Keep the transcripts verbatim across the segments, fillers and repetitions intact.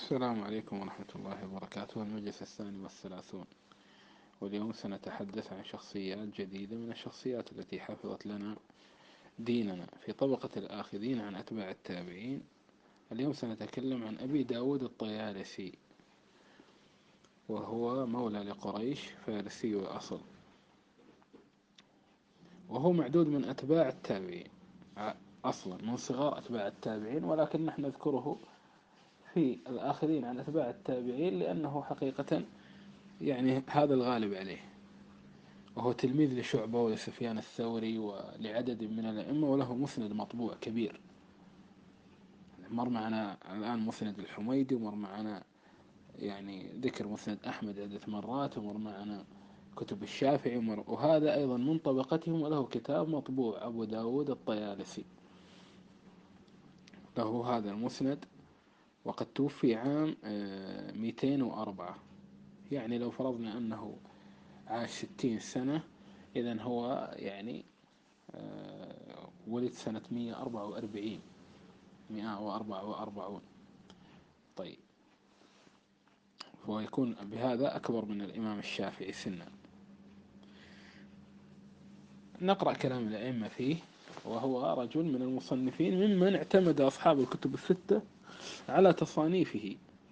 السلام عليكم ورحمة الله وبركاته. المجلس الثاني والثلاثون، واليوم سنتحدث عن شخصيات جديدة من الشخصيات التي حفظت لنا ديننا في طبقة الآخذين عن أتباع التابعين. اليوم سنتكلم عن أبي داود الطيالسي، وهو مولى لقريش فارسي الأصل، وهو معدود من أتباع التابعين أصلا، من صغار أتباع التابعين، ولكن نحن نذكره في الآخذين عن أتباع التابعين لأنه حقيقة يعني هذا الغالب عليه. وهو تلميذ لشعبة ولسفيان الثوري ولعدد من الأئمة، وله مسند مطبوع كبير. مر معنا الآن مسند الحميدي، ومر معنا يعني ذكر مسند أحمد عدة مرات، ومر معنا كتب الشافعي، ومر وهذا أيضا من طبقتهم، وله كتاب مطبوع أبو داود الطيالسي، له هذا المسند، وقد توفي عام مئتين وأربعة. يعني لو فرضنا أنه عاش ستين سنة، إذن هو يعني ولد سنة مئة وأربعة وأربعين مئة وأربعة وأربعون. طيب، فهو يكون بهذا أكبر من الإمام الشافعي سنا. نقرأ كلام الأئمة فيه. وهو رجل من المصنفين ممن اعتمد أصحاب الكتب الستة على تصانيفه.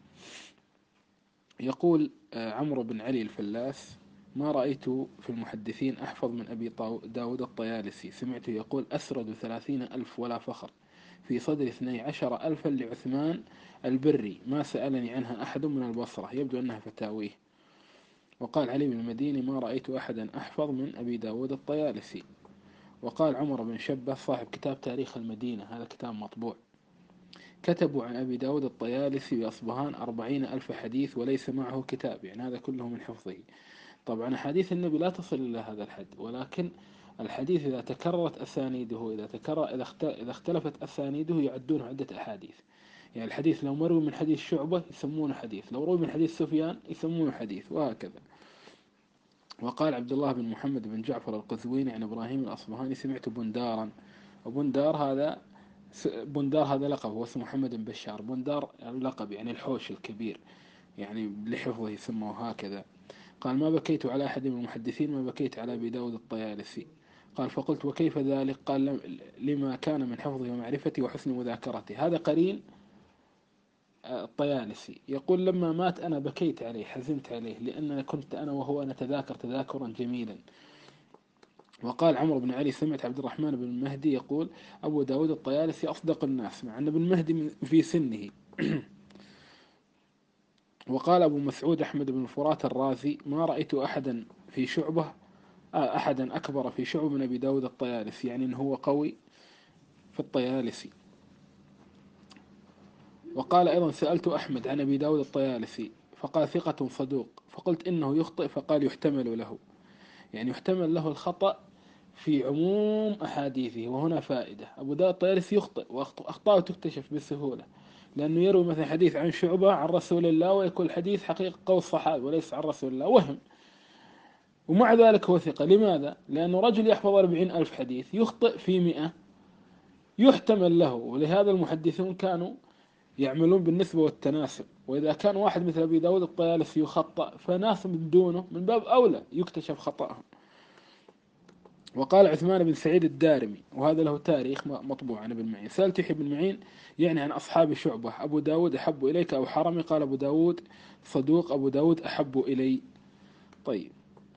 يقول عمرو بن علي الفلاس: ما رأيت في المحدثين أحفظ من أبي داود الطيالسي. سمعته يقول: أسرد ثلاثين ألف ولا فخر، في صدر اثني عشر ألفا لعثمان البري، ما سألني عنها أحد من البصرة. يبدو أنها فتاويه. وقال علي بن المديني: ما رأيت أحدا أحفظ من أبي داود الطيالسي. وقال عمر بن شبه صاحب كتاب تاريخ المدينة، هذا كتاب مطبوع: كتبوا عن أبي داود الطيالسي بأصبهان أربعين ألف حديث وليس معه كتاب. يعني هذا كله من حفظه. طبعا أحاديث النبي لا تصل إلى هذا الحد، ولكن الحديث إذا تكررت أسانيده، إذا تكرر إذا اختلفت أسانيده يعدونه عدة أحاديث. يعني الحديث لو مروي من حديث شعبة يسمونه حديث، لو روي من حديث سفيان يسمونه حديث، وهكذا. وقال عبد الله بن محمد بن جعفر القزويني عن إبراهيم الأصبهاني: سمعت بندارا. وبندار هذا بندار هذا لقب، هو اسمه محمد بن بشار. بندار اللقب يعني الحوش الكبير، يعني لحفظه يسموه هكذا. قال: ما بكيت على أحد من المحدثين ما بكيت على أبي داود الطيالسي. قال: فقلت: وكيف ذلك؟ قال: لما كان من حفظه ومعرفته وحسن مذاكرته. هذا قرين الطيالسي. يقول: لما مات أنا بكيت عليه، حزنت عليه، لأننا كنت أنا وهو نتذاكر تذاكرا جميلا. وقال عمرو بن علي: سمعت عبد الرحمن بن المهدي يقول: أبو داود الطيالسي أصدق الناس، مع أن ابن المهدي في سنه. وقال أبو مسعود أحمد بن فرات الرازي: ما رأيت أحدا في شعبة أحدا أكبر في شعب من أبي داود الطيالسي، يعني أنه هو قوي في الطيالسي. وقال أيضا: سألت أحمد عن أبي داود الطيالسي فقال: ثقة صدوق. فقلت: إنه يخطئ؟ فقال: يحتمل له، يعني يحتمل له الخطأ في عموم أحاديثه. وهنا فائدة: أبو داود الطيالسي يخطئ، وأخطاءه تكتشف بسهولة، لأنه يروي مثلا حديث عن شعبة عن رسول الله، ويكون الحديث حقيقة قول الصحابي وليس عن رسول الله، وهم. ومع ذلك هو ثقة. لماذا؟ لأنه رجل يحفظ أربعين ألف حديث يخطئ في مئة، يحتمل له. ولهذا المحدثون كانوا يعملون بالنسبة والتناسب. وإذا كان واحد مثل أبي داود الطيالسي يخطأ، فناس من دونه من باب أولى يكتشف خطأهم. وقال عثمان بن سعيد الدارمي، وهذا له تاريخ مطبوع عن ابن معين: سألت يحيى بن معين يعني عن أصحاب شعبة: أبو داود أحب إليك أو حرمي؟ قال: أبو داود صدوق، أبو داود أحب إلي. طيب.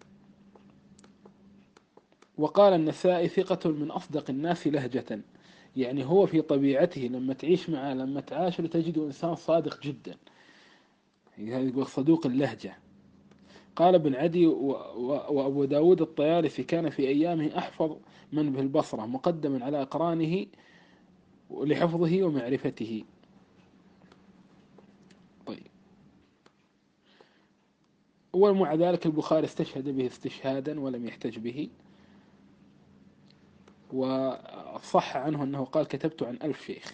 وقال النسائي: ثقة من أصدق الناس لهجة، يعني هو في طبيعته لما تعيش معه لما تعاشر تجده إنسان صادق جدا، يعني يقول صدوق اللهجة. قال ابن عدي: وأبو داود الطيالسي كان في أيامه أحفظ من به البصرة، مقدما على أقرانه لحفظه ومعرفته. طيب. ومع ذلك البخاري استشهد به استشهادا ولم يحتج به. وصح عنه أنه قال: كتبت عن ألف شيخ.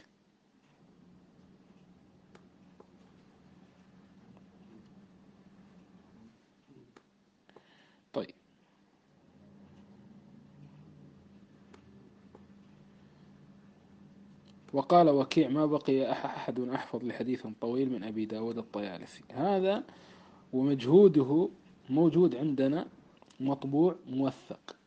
طيب. وقال وكيع ما بقي أحد أحفظ لحديث طويل من أبي داود الطيالسي. هذا ومجهوده موجود عندنا مطبوع موثق.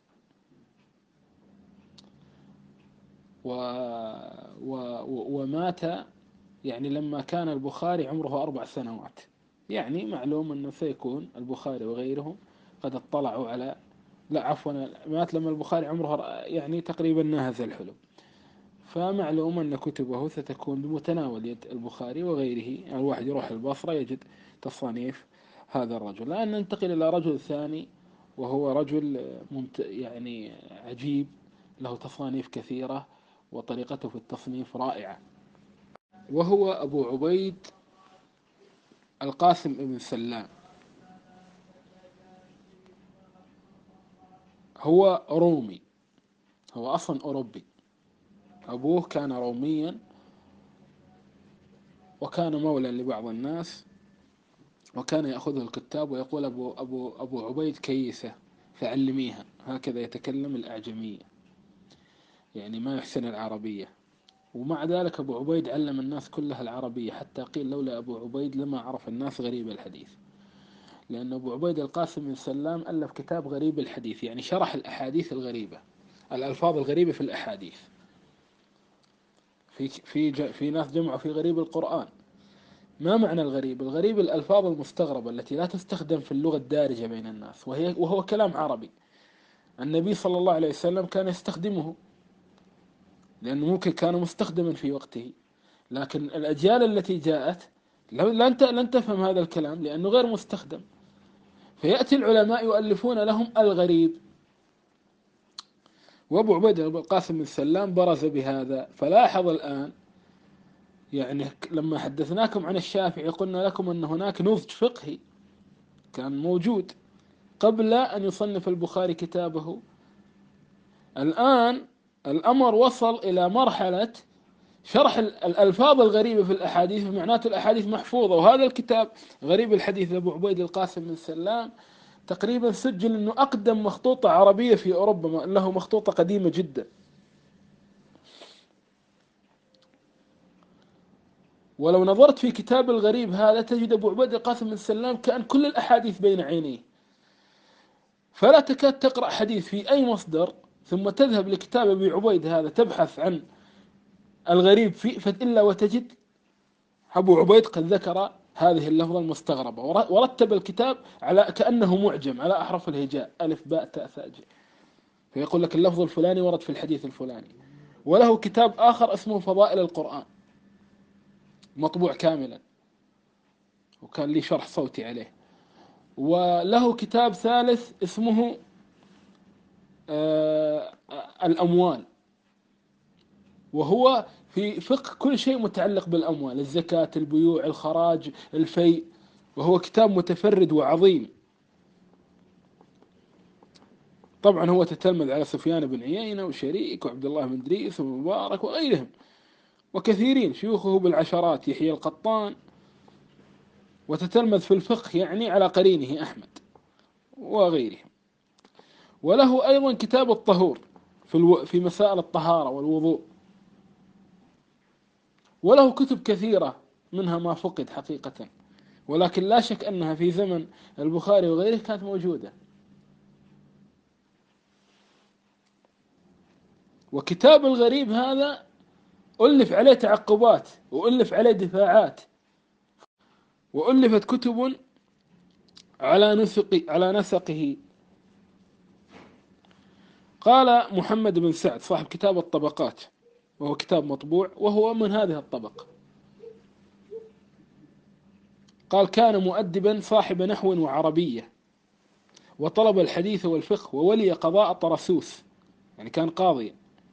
و... و... ومات يعني لما كان البخاري عمره أربع سنوات، يعني معلوم أنه سيكون البخاري وغيرهم قد اطلعوا على، لا عفوا، مات لما البخاري عمره يعني تقريبا ناهز الحلم، فمعلوم أن كتبه ستكون بمتناول يد البخاري وغيره. الواحد يروح البصرة يجد تصانيف هذا الرجل. الآن ننتقل إلى رجل ثاني، وهو رجل ممت... يعني عجيب، له تصانيف كثيرة وطريقته في التصنيف رائعة، وهو أبو عبيد القاسم بن سلام. هو رومي، هو أصلا أوروبي، أبوه كان روميا وكان مولى لبعض الناس، وكان يأخذه الكتاب ويقول أبو, أبو, أبو عبيد كيسة فعلميها، هكذا يتكلم الأعجمية، يعني ما يحسن العربية. ومع ذلك أبو عبيد علم الناس كلها العربية، حتى قيل لولا أبو عبيد لما عرف الناس غريب الحديث، لأن أبو عبيد القاسم بن سلام ألف كتاب غريب الحديث، يعني شرح الأحاديث الغريبة، الألفاظ الغريبة في الأحاديث. في في في ناس جمعوا في غريب القرآن. ما معنى الغريب؟ الغريب الألفاظ المستغربة التي لا تستخدم في اللغة الدارجة بين الناس، وهي وهو كلام عربي. النبي صلى الله عليه وسلم كان يستخدمه لأنه ممكن كان مستخدما في وقته، لكن الأجيال التي جاءت لن لن تفهم هذا الكلام لأنه غير مستخدم، فيأتي العلماء يؤلفون لهم الغريب. وأبو عبيد القاسم بن سلام برز بهذا. فلاحظ الآن، يعني لما حدثناكم عن الشافعي قلنا لكم أن هناك نضج فقهي كان موجود قبل أن يصنف البخاري كتابه. الآن الأمر وصل إلى مرحلة شرح الألفاظ الغريبة في الأحاديث، معناته الأحاديث محفوظة. وهذا الكتاب غريب الحديث لأبو عبيد القاسم بن سلام تقريبا سجل أنه أقدم مخطوطة عربية في أوروبا، له مخطوطة قديمة جدا. ولو نظرت في كتاب الغريب هذا تجد أبو عبيد القاسم بن سلام كأن كل الأحاديث بين عينيه، فلا تكاد تقرأ حديث في أي مصدر ثم تذهب لكتاب أبي عبيد هذا تبحث عن الغريب فيه إلا وتجد أبو عبيد قد ذكر هذه اللفظة المستغربة، ورتب الكتاب على كأنه معجم على أحرف الهجاء، ألف باء تاء ثاء ج، فيقول لك اللفظ الفلاني ورد في الحديث الفلاني. وله كتاب آخر اسمه فضائل القرآن مطبوع كاملا، وكان لي شرح صوتي عليه. وله كتاب ثالث اسمه آه الأموال، وهو في فقه كل شيء متعلق بالأموال، الزكاة، البيوع، الخراج، الفيء، وهو كتاب متفرد وعظيم. طبعا هو تتلمذ على سفيان بن عيينة وشريك وعبد الله بن إدريس ومبارك وغيرهم وكثيرين شيوخه بالعشرات، يحيى القطان، وتتلمذ في الفقه يعني على قرينه أحمد وغيرهم. وله أيضا كتاب الطهور في, الو... في مسائل الطهارة والوضوء. وله كتب كثيرة منها ما فقد حقيقة، ولكن لا شك أنها في زمن البخاري وغيره كانت موجودة. وكتاب الغريب هذا ألف عليه تعقبات وألف عليه دفاعات، وألفت كتب على نسق على نسقه. قال محمد بن سعد صاحب كتاب الطبقات، وهو كتاب مطبوع وهو من هذه الطبقة، قال كان مؤدبا صاحب نحو وعربية، وطلب الحديث والفقه، وولي قضاء طرسوس، يعني كان قاضيا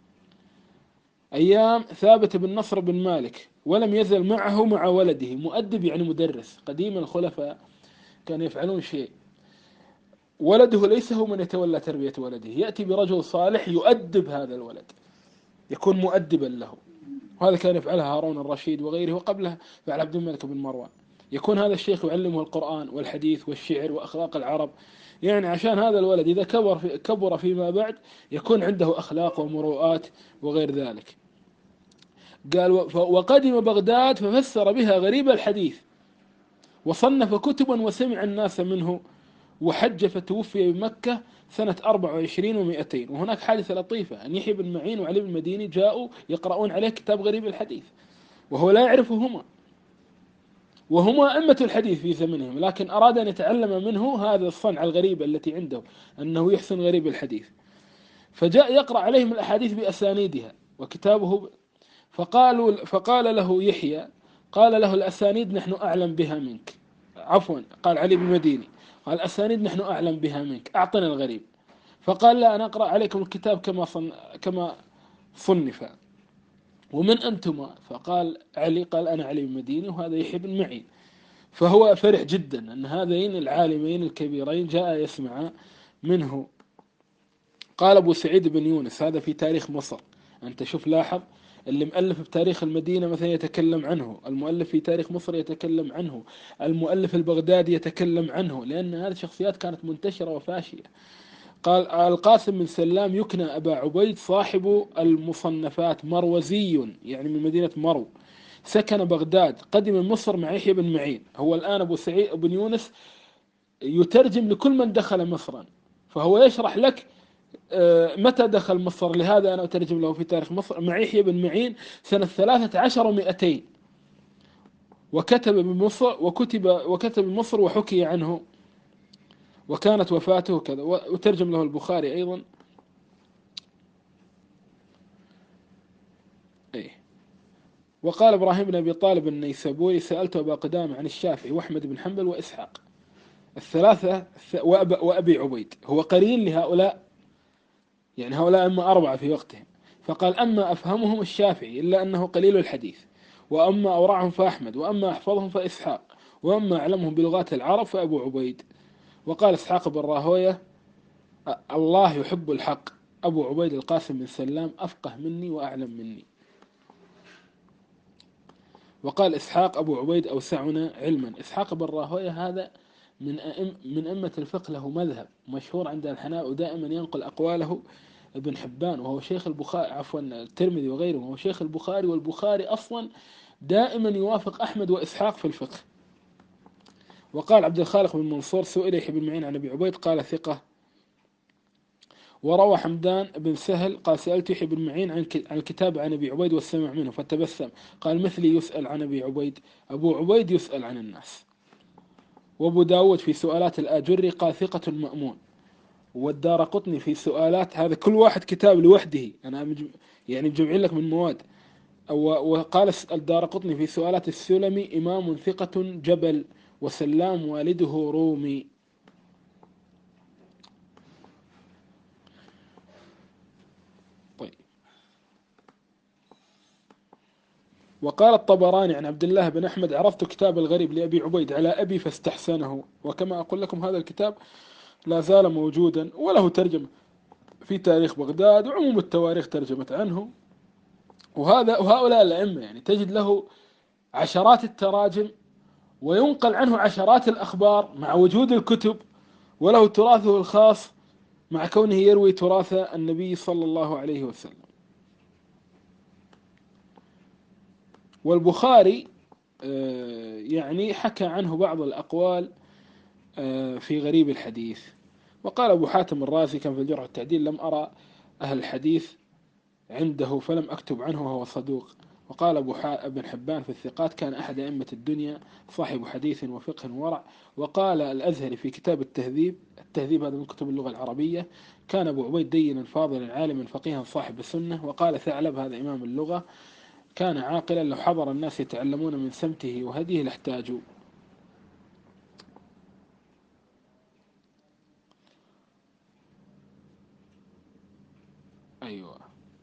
أيام ثابت بن نصر بن مالك، ولم يزل معه مع ولده. مؤدب يعني مدرس. قديما الخلفاء كانوا يفعلون شيء، ولده ليس هو من يتولى تربية ولده، يأتي برجل صالح يؤدب هذا الولد، يكون مؤدبا له. وهذا كان يفعلها هارون الرشيد وغيره، وقبله فعل عبد الملك بن مروان. يكون هذا الشيخ يعلمه القرآن والحديث والشعر وأخلاق العرب، يعني عشان هذا الولد إذا كبر في كبر فيما بعد يكون عنده أخلاق ومروءات وغير ذلك. قال وقدم بغداد ففسر بها غريب الحديث وصنف كتبا وسمع الناس منه، وحج فتوفي بمكة سنة أربع وعشرين ومئتين. وهناك حادثة لطيفة أن يحيى بن معين وعلي بن المديني جاءوا يقرؤون عليه كتاب غريب الحديث وهو لا يعرفهما، وهما أئمة الحديث في زمنهم، لكن أراد أن يتعلم منه هذا الصنعة الغريبة التي عنده أنه يحسن غريب الحديث، فجاء يقرأ عليهم الأحاديث بأسانيدها وكتابه. فقالوا فقال له يحيى، قال له الأسانيد نحن أعلم بها منك، عفوا قال علي بن المديني قال الأسانيد نحن أعلم بها منك، أعطنا الغريب. فقال لا، أنا أقرأ عليكم الكتاب كما صن كما صنف. ومن أنتما؟ فقال علي، قال أنا علي بن المديني وهذا يحيى بن معين. فهو فرح جدا أن هذين العالمين الكبيرين جاء يسمع منه. قال أبو سعيد بن يونس، هذا في تاريخ مصر، أنت شوف لاحظ، اللي مؤلف بتاريخ المدينة مثلا يتكلم عنه، المؤلف في تاريخ مصر يتكلم عنه، المؤلف البغدادي يتكلم عنه، لأن هذه الشخصيات كانت منتشرة وفاشية. قال القاسم بن سلام يكنى أبا عبيد، صاحب المصنفات، مروزي يعني من مدينة مرو، سكن بغداد، قدم مصر مع يحيى بن معين. هو الآن أبو سعيد بن يونس يترجم لكل من دخل مصرا، فهو يشرح لك متى دخل مصر، لهذا أنا أترجم له في تاريخ مصر مع يحيى بن معين سنة ثلاثة عشر ومئتين، وكتب بمصر وكتب وكتب بمصر وحكي عنه، وكانت وفاته كذا، وترجم له البخاري أيضا. أيه. وقال إبراهيم بن أبي طالب النيسابوري سألت أبا قدامة عن الشافعي وأحمد بن حنبل وإسحاق الثلاثة وأبي عبيد، هو قرين لهؤلاء، يعني هؤلاء أما أربعة في وقتهم. فقال أما أفهمهم الشافعي إلا أنه قليل الحديث، وأما أورعهم فأحمد، وأما أحفظهم فإسحاق، وأما أعلمهم بلغات العرب فأبو عبيد. وقال إسحاق بن راهوية الله يحب الحق، أبو عبيد القاسم بن سلام أفقه مني وأعلم مني. وقال إسحاق أبو عبيد أوسعنا علما. إسحاق بن راهوية هذا من أئم من أئمة الفقه، له مذهب مشهور عند الحنابلة ودائما ينقل أقواله ابن حبان وهو شيخ البخاري، عفوا الترمذي وغيره وهو شيخ البخاري، والبخاري أصلا دائما يوافق أحمد وإسحاق في الفقه. وقال عبد الخالق بن منصور سئل يحيى بن معين عن أبي عبيد قال ثقة. وروى حمدان بن سهل قال سألت يحيى بن معين عن الكتاب عن أبي عبيد والسمع منه فتبسم، قال مثلي يسأل عن أبي عبيد، أبو عبيد يسأل عن الناس. وابو داود في سؤالات الآجري قال ثقة مأمون. والدار قطني في سؤالات، هذا كل واحد كتاب لوحده، أنا يعني مجمعين لك من مواد. وقال الدار قطني في سؤالات السلمي إمام ثقة جبل، وسلام والده رومي. طيب. وقال الطبراني عن عبد الله بن أحمد عرضت كتاب الغريب لأبي عبيد على أبي فاستحسنه، وكما أقول لكم هذا الكتاب لا زال موجودا وله ترجمة في تاريخ بغداد، وعموم التواريخ ترجمت عنه. وهذا وهؤلاء الأئمة يعني تجد له عشرات التراجم، وينقل عنه عشرات الأخبار مع وجود الكتب، وله تراثه الخاص مع كونه يروي تراث النبي صلى الله عليه وسلم. والبخاري يعني حكى عنه بعض الأقوال في غريب الحديث. وقال أبو حاتم الرازي كان في الجرح والتعديل لم أرى أهل الحديث عنده فلم أكتب عنه وهو صدوق. وقال أبو ابن حبان في الثقات كان أحد أئمة الدنيا صاحب حديث وفقه ورع. وقال الأزهري في كتاب التهذيب، التهذيب هذا من كتب اللغة العربية، كان أبو عبيد دينا فاضلا عالما فقيها صاحب السنة. وقال ثعلب هذا إمام اللغة كان عاقلا لو حضر الناس يتعلمون من سمته وهديه لاحتاجوا. أيوة.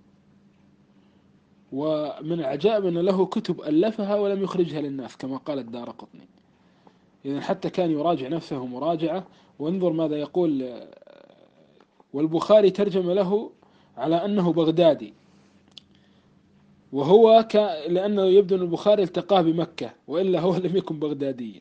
ومن العجائب أن له كتب ألفها ولم يخرجها للناس كما قال الدارقطني، إذن حتى كان يراجع نفسه مراجعة. وانظر ماذا يقول. والبخاري ترجم له على أنه بغدادي، وهو ك... لأنه يبدو أن البخاري التقاه بمكة، وإلا هو لم يكن بغداديا.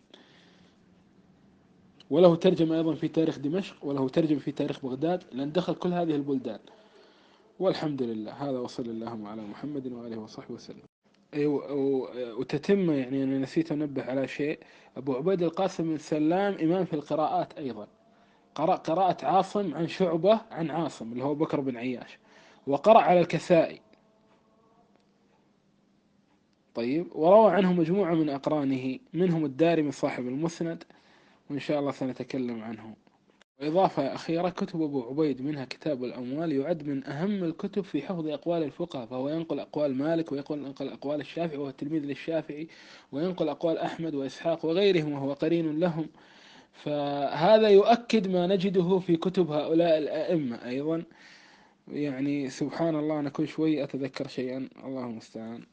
وله ترجمة أيضا في تاريخ دمشق، وله ترجمة في تاريخ بغداد، لأن دخل كل هذه البلدان. والحمد لله، هذا وصلى اللهم على محمد وآله وصحبه وسلم. أيوة، و- وتتم، يعني أنا نسيت أنبه على شيء. أبو عبيد القاسم بن سلام إمام في القراءات أيضا، قرأ قراءة عاصم عن شعبة عن عاصم اللي هو بكر بن عياش، وقرأ على الكسائي. طيب، وروى عنه مجموعة من أقرانه منهم الدارمي صاحب المسند، وإن شاء الله سنتكلم عنه. وإضافة أخيرة، كتب أبو عبيد منها كتاب الأموال يعد من أهم الكتب في حفظ أقوال الفقهاء، فهو ينقل أقوال مالك وينقل ينقل أقوال الشافعي وهو تلميذ للشافعي، وينقل أقوال أحمد وإسحاق وغيرهم وهو قرين لهم. فهذا يؤكد ما نجده في كتب هؤلاء الأئمة أيضا. يعني سبحان الله، أنا كل شوي أتذكر شيئا، الله المستعان.